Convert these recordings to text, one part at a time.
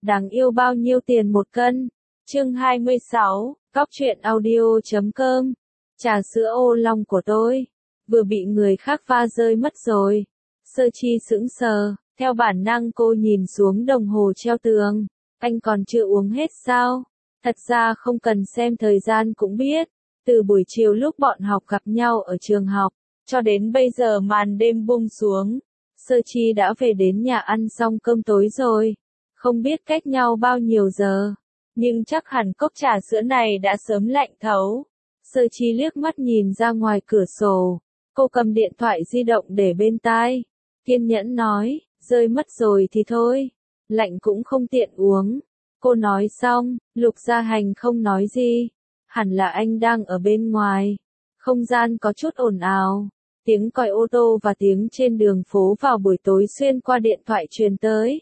Đáng yêu bao nhiêu tiền một cân? Chương 26, Cóc truyện audio.com. Trà sữa ô long của tôi vừa bị người khác pha rơi mất rồi. Sơ Chi sững sờ, theo bản năng cô nhìn xuống đồng hồ treo tường. Anh còn chưa uống hết sao? Thật ra không cần xem thời gian cũng biết. Từ buổi chiều lúc bọn học gặp nhau ở trường học, cho đến bây giờ màn đêm buông xuống, Sơ Chi đã về đến nhà ăn xong cơm tối rồi. Không biết cách nhau bao nhiêu giờ, nhưng chắc hẳn cốc trà sữa này đã sớm lạnh thấu. Sơ Chi liếc mắt nhìn ra ngoài cửa sổ, cô cầm điện thoại di động để bên tai, kiên nhẫn nói, rơi mất rồi thì thôi, lạnh cũng không tiện uống. Cô nói xong, Lục Gia Hành không nói gì, hẳn là anh đang ở bên ngoài. Không gian có chút ồn ào, tiếng còi ô tô và tiếng trên đường phố vào buổi tối xuyên qua điện thoại truyền tới.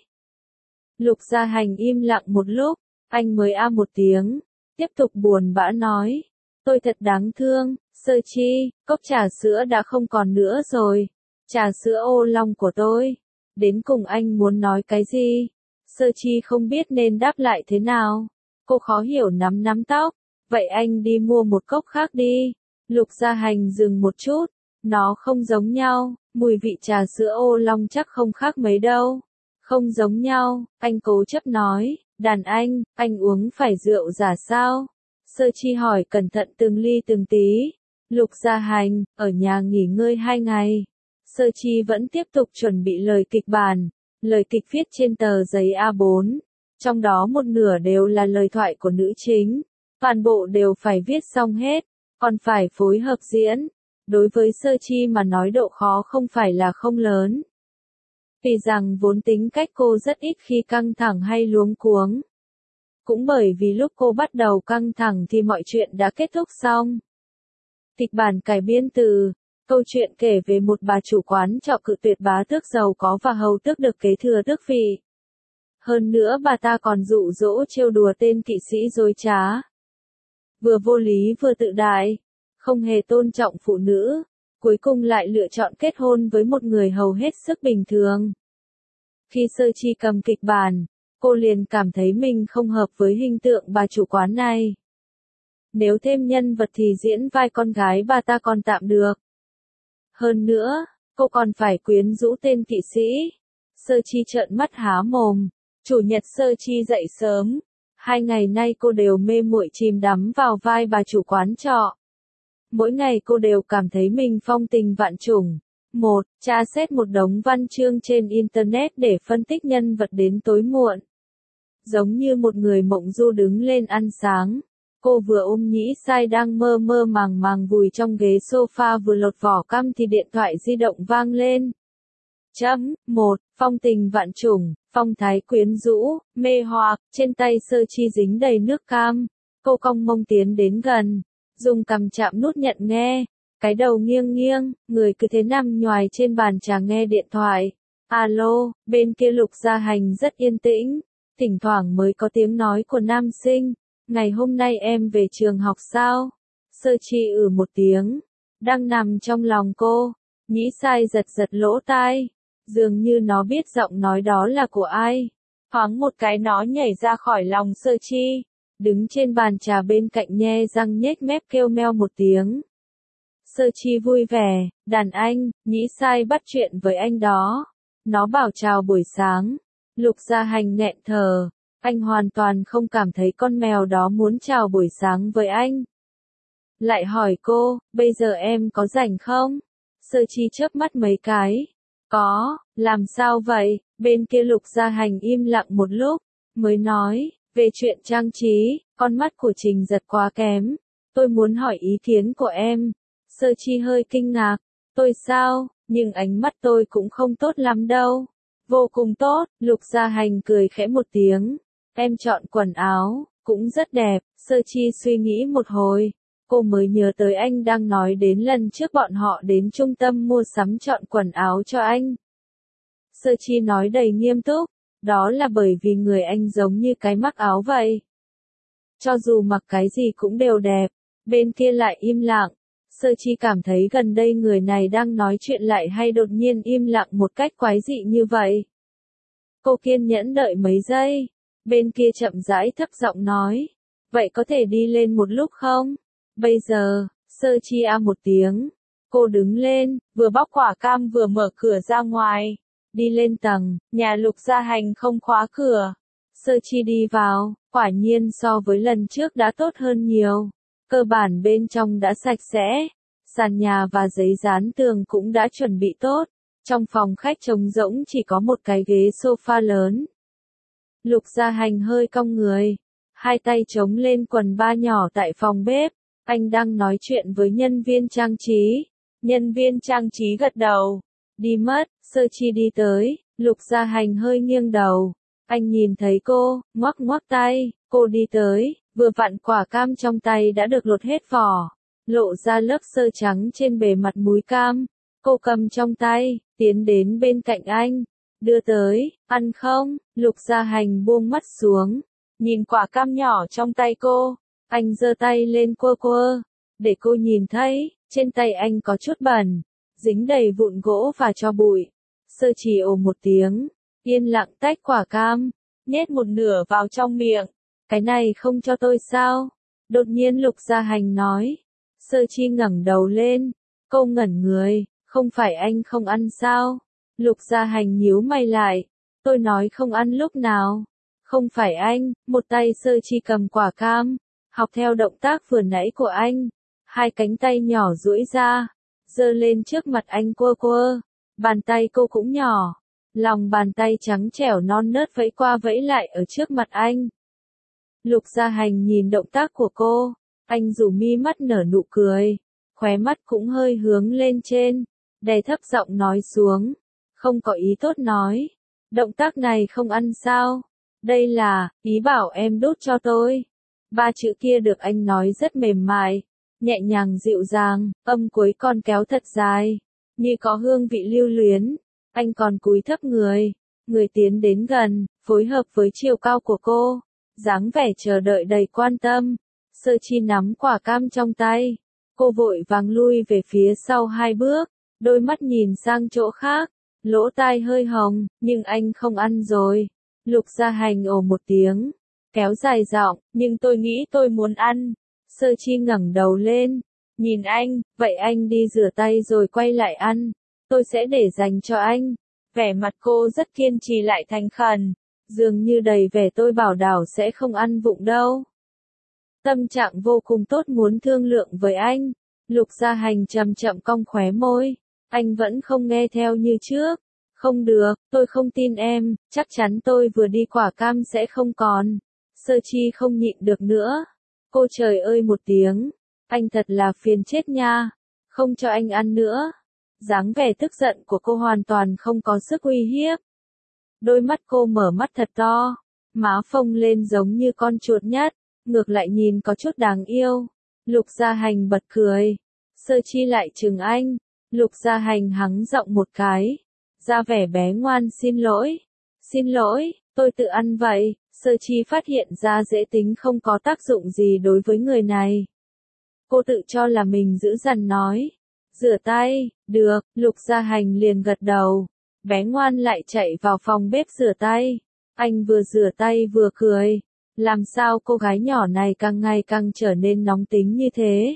Lục Gia Hành im lặng một lúc, anh mới một tiếng, tiếp tục buồn bã nói, tôi thật đáng thương, Sơ Chi, cốc trà sữa đã không còn nữa rồi, trà sữa ô long của tôi. Đến cùng anh muốn nói cái gì? Sơ Chi không biết nên đáp lại thế nào. Cô khó hiểu nắm tóc, vậy anh đi mua một cốc khác đi. Lục Gia Hành dừng một chút, nó không giống nhau, mùi vị trà sữa ô long chắc không khác mấy đâu. Không giống nhau, anh cố chấp nói, đàn anh uống phải rượu giả sao? Sơ Chi hỏi cẩn thận từng ly từng tí. Lục Gia Hành, ở nhà nghỉ ngơi 2 ngày. Sơ Chi vẫn tiếp tục chuẩn bị lời kịch bản. Lời kịch viết trên tờ giấy A4. Trong đó một nửa đều là lời thoại của nữ chính. Toàn bộ đều phải viết xong hết, còn phải phối hợp diễn. Đối với Sơ Chi mà nói độ khó không phải là không lớn. Vì rằng vốn tính cách cô rất ít khi căng thẳng hay luống cuống. Cũng bởi vì lúc cô bắt đầu căng thẳng thì mọi chuyện đã kết thúc xong. Kịch bản cải biên từ câu chuyện kể về một bà chủ quán trọ cự tuyệt bá tước giàu có và hầu tước được kế thừa tước vị. Hơn nữa bà ta còn dụ dỗ trêu đùa tên kỵ sĩ dối trá. Vừa vô lý vừa tự đại, không hề tôn trọng phụ nữ, cuối cùng lại lựa chọn kết hôn với một người hầu hết sức bình thường. Khi Sơ Chi cầm kịch bản, cô liền cảm thấy mình không hợp với hình tượng bà chủ quán này. Nếu thêm nhân vật thì diễn vai con gái bà ta còn tạm được. Hơn nữa, cô còn phải quyến rũ tên kỵ sĩ. Sơ Chi trợn mắt há mồm. Chủ nhật Sơ Chi dậy sớm. 2 ngày nay cô đều mê muội chìm đắm vào vai bà chủ quán trọ. Mỗi ngày cô đều cảm thấy mình phong tình vạn trùng. Tra xét một đống văn chương trên Internet để phân tích nhân vật đến tối muộn. Giống như một người mộng du đứng lên ăn sáng. Cô vừa ôm Nhĩ Sai đang mơ màng vùi trong ghế sofa vừa lột vỏ căm thì điện thoại di động vang lên. Phong tình vạn trùng, phong thái quyến rũ, mê hoặc, trên tay Sơ Chi dính đầy nước cam. Cô cong mông tiến đến gần, dùng cằm chạm nút nhận nghe. Cái đầu nghiêng, người cứ thế nằm nhoài trên bàn trà nghe điện thoại. Alo, bên kia Lục Gia Hành rất yên tĩnh, thỉnh thoảng mới có tiếng nói của nam sinh. Ngày hôm nay em về trường học sao? Sơ Chi một tiếng, đang nằm trong lòng cô. Nhĩ Sai giật lỗ tai, dường như nó biết giọng nói đó là của ai. Thoáng một cái nó nhảy ra khỏi lòng Sơ Chi, đứng trên bàn trà bên cạnh nhe răng nhếch mép kêu meo một tiếng. Sơ Chi vui vẻ, đàn anh, Nhĩ Sai bắt chuyện với anh đó. Nó bảo chào buổi sáng. Lục Gia Hành nghẹn thở. Anh hoàn toàn không cảm thấy con mèo đó muốn chào buổi sáng với anh. Lại hỏi cô, bây giờ em có rảnh không? Sơ Chi chớp mắt mấy cái. Có, làm sao vậy? Bên kia Lục Gia Hành im lặng một lúc, mới nói, về chuyện trang trí, con mắt của Trình Giật quá kém. Tôi muốn hỏi ý kiến của em. Sơ Chi hơi kinh ngạc. Tôi sao? Nhưng ánh mắt tôi cũng không tốt lắm đâu. Vô cùng tốt, Lục Gia Hành cười khẽ một tiếng. Em chọn quần áo, cũng rất đẹp. Sơ Chi suy nghĩ một hồi, cô mới nhớ tới anh đang nói đến lần trước bọn họ đến trung tâm mua sắm chọn quần áo cho anh. Sơ Chi nói đầy nghiêm túc, đó là bởi vì người anh giống như cái mắc áo vậy. Cho dù mặc cái gì cũng đều đẹp. Bên kia lại im lặng. Sơ Chi cảm thấy gần đây người này đang nói chuyện lại hay đột nhiên im lặng một cách quái dị như vậy. Cô kiên nhẫn đợi mấy giây, Bên kia chậm rãi thấp giọng nói. Vậy có thể đi lên một lúc không? Bây giờ, Sơ Chi a một tiếng. Cô đứng lên, vừa bóc quả cam vừa mở cửa ra ngoài. Đi lên tầng, nhà Lục Gia Hành không khóa cửa. Sơ Chi đi vào, quả nhiên so với lần trước đã tốt hơn nhiều. Cơ bản bên trong đã sạch sẽ, sàn nhà và giấy dán tường cũng đã chuẩn bị tốt. Trong phòng khách trống rỗng chỉ có một cái ghế sofa lớn. Lục Gia Hành hơi cong người, hai tay chống lên quần ba nhỏ tại phòng bếp. Anh đang nói chuyện với nhân viên trang trí. Nhân viên trang trí gật đầu. Đi mất, Sơ Chi đi tới, Lục Gia Hành hơi nghiêng đầu. Anh nhìn thấy cô, ngoắc ngoắc tay, cô đi tới, vừa vặn quả cam trong tay đã được lột hết vỏ, lộ ra lớp xơ trắng trên bề mặt múi cam. Cô cầm trong tay, tiến đến bên cạnh anh, đưa tới, ăn không? Lục Gia Hành buông mắt xuống, nhìn quả cam nhỏ trong tay cô, anh giơ tay lên quơ quơ, để cô nhìn thấy, trên tay anh có chút bẩn, dính đầy vụn gỗ và tro bụi. Sơ Chi ồ một tiếng, yên lặng tách quả cam, nhét một nửa vào trong miệng. Cái này không cho tôi sao? Đột nhiên Lục Gia Hành nói. Sơ Chi ngẩng đầu lên, cô ngẩn người, không phải anh không ăn sao? Lục Gia Hành nhíu mày lại, tôi nói không ăn lúc nào? Không phải anh, một tay Sơ Chi cầm quả cam, học theo động tác vừa nãy của anh, hai cánh tay nhỏ duỗi ra, giơ lên trước mặt anh quơ quơ, bàn tay cô cũng nhỏ, lòng bàn tay trắng trẻo non nớt vẫy qua vẫy lại ở trước mặt anh. Lục Gia Hành nhìn động tác của cô, anh rủ mi mắt nở nụ cười, khóe mắt cũng hơi hướng lên trên, đè thấp giọng nói xuống, không có ý tốt nói, động tác này không ăn sao, đây là, ý bảo em đút cho tôi. Ba chữ kia được anh nói rất mềm mại, nhẹ nhàng dịu dàng, âm cuối còn kéo thật dài, như có hương vị lưu luyến. Anh còn cúi thấp người, người tiến đến gần, phối hợp với chiều cao của cô, dáng vẻ chờ đợi đầy quan tâm. Sơ Chi nắm quả cam trong tay, cô vội vàng lui về phía sau hai bước, đôi mắt nhìn sang chỗ khác, lỗ tai hơi hồng, nhưng anh không ăn rồi. Lục Gia Hành ồ một tiếng, kéo dài giọng, nhưng tôi nghĩ tôi muốn ăn. Sơ Chi ngẩng đầu lên, nhìn anh, vậy anh đi rửa tay rồi quay lại ăn, tôi sẽ để dành cho anh. Vẻ mặt cô rất kiên trì lại thành khẩn, dường như đầy vẻ tôi bảo đảo sẽ không ăn vụng đâu. Tâm trạng vô cùng tốt muốn thương lượng với anh. Lục Gia Hành chậm chậm cong khóe môi, anh vẫn không nghe theo như trước. Không được, tôi không tin em, chắc chắn tôi vừa đi quả cam sẽ không còn. Sơ Chi không nhịn được nữa. Cô trời ơi một tiếng, anh thật là phiền chết nha, không cho anh ăn nữa. Dáng vẻ tức giận của cô hoàn toàn không có sức uy hiếp. Đôi mắt cô mở mắt thật to, má phồng lên giống như con chuột nhắt, ngược lại nhìn có chút đáng yêu. Lục Gia Hành bật cười. Sơ Chi lại chừng anh. Lục Gia Hành hắng giọng một cái, ra vẻ bé ngoan xin lỗi. Xin lỗi, tôi tự ăn vậy. Sơ Chi phát hiện ra dễ tính không có tác dụng gì đối với người này. Cô tự cho là mình dữ dằn nói. Rửa tay, được, Lục Gia Hành liền gật đầu. Bé ngoan lại chạy vào phòng bếp rửa tay. Anh vừa rửa tay vừa cười. Làm sao cô gái nhỏ này càng ngày càng trở nên nóng tính như thế?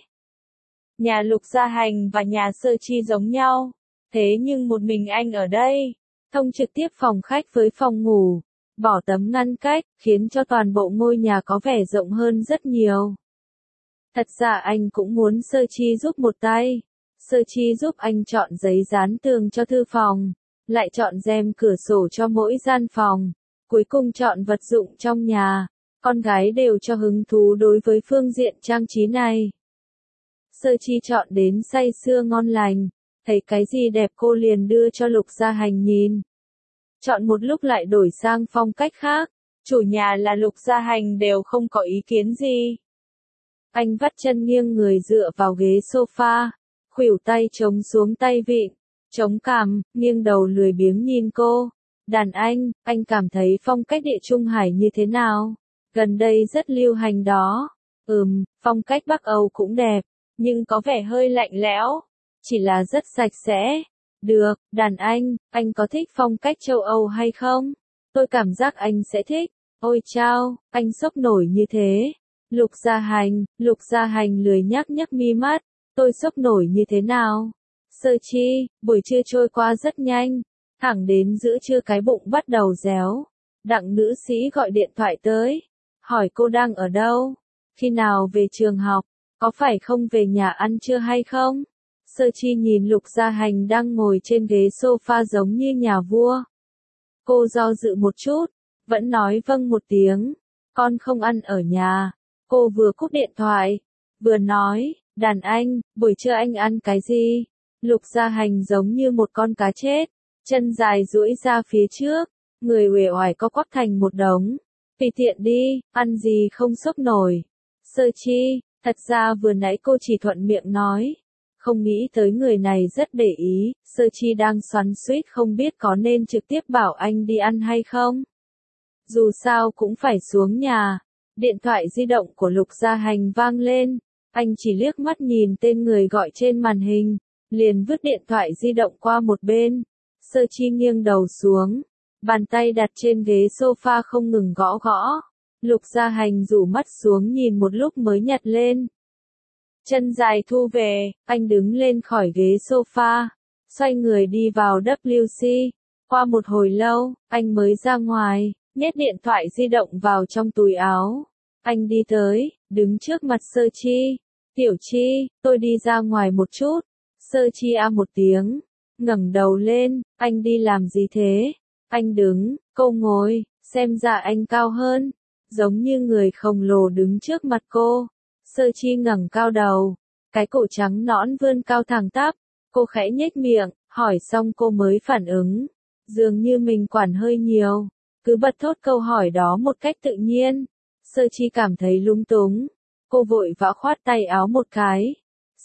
Nhà Lục Gia Hành và nhà Sơ Chi giống nhau. Thế nhưng một mình anh ở đây, thông trực tiếp phòng khách với phòng ngủ, bỏ tấm ngăn cách, khiến cho toàn bộ ngôi nhà có vẻ rộng hơn rất nhiều. Thật ra anh cũng muốn Sơ Chi giúp một tay. Sơ Chi giúp anh chọn giấy dán tường cho thư phòng, lại chọn rèm cửa sổ cho mỗi gian phòng, cuối cùng chọn vật dụng trong nhà. Con gái đều cho hứng thú đối với phương diện trang trí này. Sơ Chi chọn đến say sưa ngon lành, thấy cái gì đẹp cô liền đưa cho Lục Gia Hành nhìn. Chọn một lúc lại đổi sang phong cách khác, chủ nhà là Lục Gia Hành đều không có ý kiến gì. Anh vắt chân nghiêng người dựa vào ghế sofa, khuỷu tay chống xuống tay vịn, chống cằm, nghiêng đầu lười biếng nhìn cô. Đàn anh cảm thấy phong cách Địa Trung Hải như thế nào? Gần đây rất lưu hành đó. Phong cách Bắc Âu cũng đẹp, nhưng có vẻ hơi lạnh lẽo, chỉ là rất sạch sẽ. Được, đàn anh có thích phong cách châu Âu hay không? Tôi cảm giác anh sẽ thích. Ôi chao, anh sốc nổi như thế. Lục Gia Hành lười nhác nhấc mi mắt, tôi sốc nổi như thế nào? Sơ Chi, buổi trưa trôi qua rất nhanh, thẳng đến giữa trưa cái bụng bắt đầu réo. Đặng nữ sĩ gọi điện thoại tới, hỏi cô đang ở đâu, khi nào về trường học, có phải không về nhà ăn trưa hay không? Sơ Chi nhìn Lục Gia Hành đang ngồi trên ghế sofa giống như nhà vua. Cô do dự một chút, vẫn nói vâng một tiếng, con không ăn ở nhà. Cô vừa cúp điện thoại, vừa nói, đàn anh, buổi trưa anh ăn cái gì? Lục Gia Hành giống như một con cá chết, chân dài duỗi ra phía trước, người uể oải co quắp thành một đống. Tùy tiện đi, ăn gì không sốc nổi. Sơ Chi, thật ra vừa nãy cô chỉ thuận miệng nói. Không nghĩ tới người này rất để ý, Sơ Chi đang xoắn xuýt không biết có nên trực tiếp bảo anh đi ăn hay không. Dù sao cũng phải xuống nhà. Điện thoại di động của Lục Gia Hành vang lên, anh chỉ liếc mắt nhìn tên người gọi trên màn hình, liền vứt điện thoại di động qua một bên. Sơ Chi nghiêng đầu xuống, bàn tay đặt trên ghế sofa không ngừng gõ gõ. Lục Gia Hành rủ mắt xuống nhìn một lúc mới nhặt lên. Chân dài thu về, anh đứng lên khỏi ghế sofa, xoay người đi vào WC. Qua một hồi lâu, anh mới ra ngoài, nhét điện thoại di động vào trong túi áo. Anh đi tới, đứng trước mặt Sơ Chi. Tiểu Chi, tôi đi ra ngoài một chút. Sơ Chi a một tiếng, ngẩng đầu lên, anh đi làm gì thế? Anh đứng, cô ngồi, xem ra anh cao hơn, giống như người khổng lồ đứng trước mặt cô. Sơ Chi ngẩng cao đầu, cái cổ trắng nõn vươn cao thẳng tắp, cô khẽ nhếch miệng, hỏi xong cô mới phản ứng, dường như mình quản hơi nhiều, cứ bật thốt câu hỏi đó một cách tự nhiên. Sơ Chi cảm thấy lung túng, cô vội vã khoát tay áo một cái.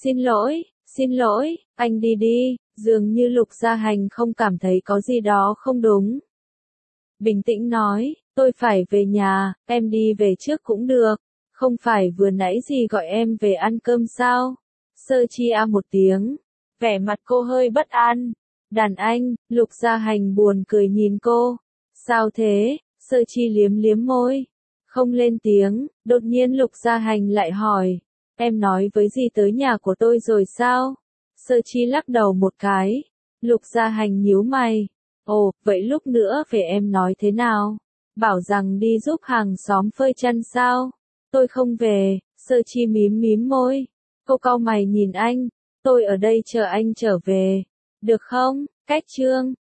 Xin lỗi, anh đi đi, dường như Lục Gia Hành không cảm thấy có gì đó không đúng. Bình tĩnh nói, tôi phải về nhà, em đi về trước cũng được. Không phải vừa nãy gì gọi em về ăn cơm sao? Sơ Chi a một tiếng, vẻ mặt cô hơi bất an. Đàn anh, Lục Gia Hành buồn cười nhìn cô. Sao thế? Sơ Chi liếm liếm môi, không lên tiếng. Đột nhiên Lục Gia Hành lại hỏi, em nói với gì tới nhà của tôi rồi sao? Sơ Chi lắc đầu một cái. Lục Gia Hành nhíu mày. Ồ, vậy lúc nữa về em nói thế nào? Bảo rằng đi giúp hàng xóm phơi chân sao? Tôi không về. Sơ Chi mím mím môi. Cô cau mày nhìn anh. Tôi ở đây chờ anh trở về. Được không? Cách chương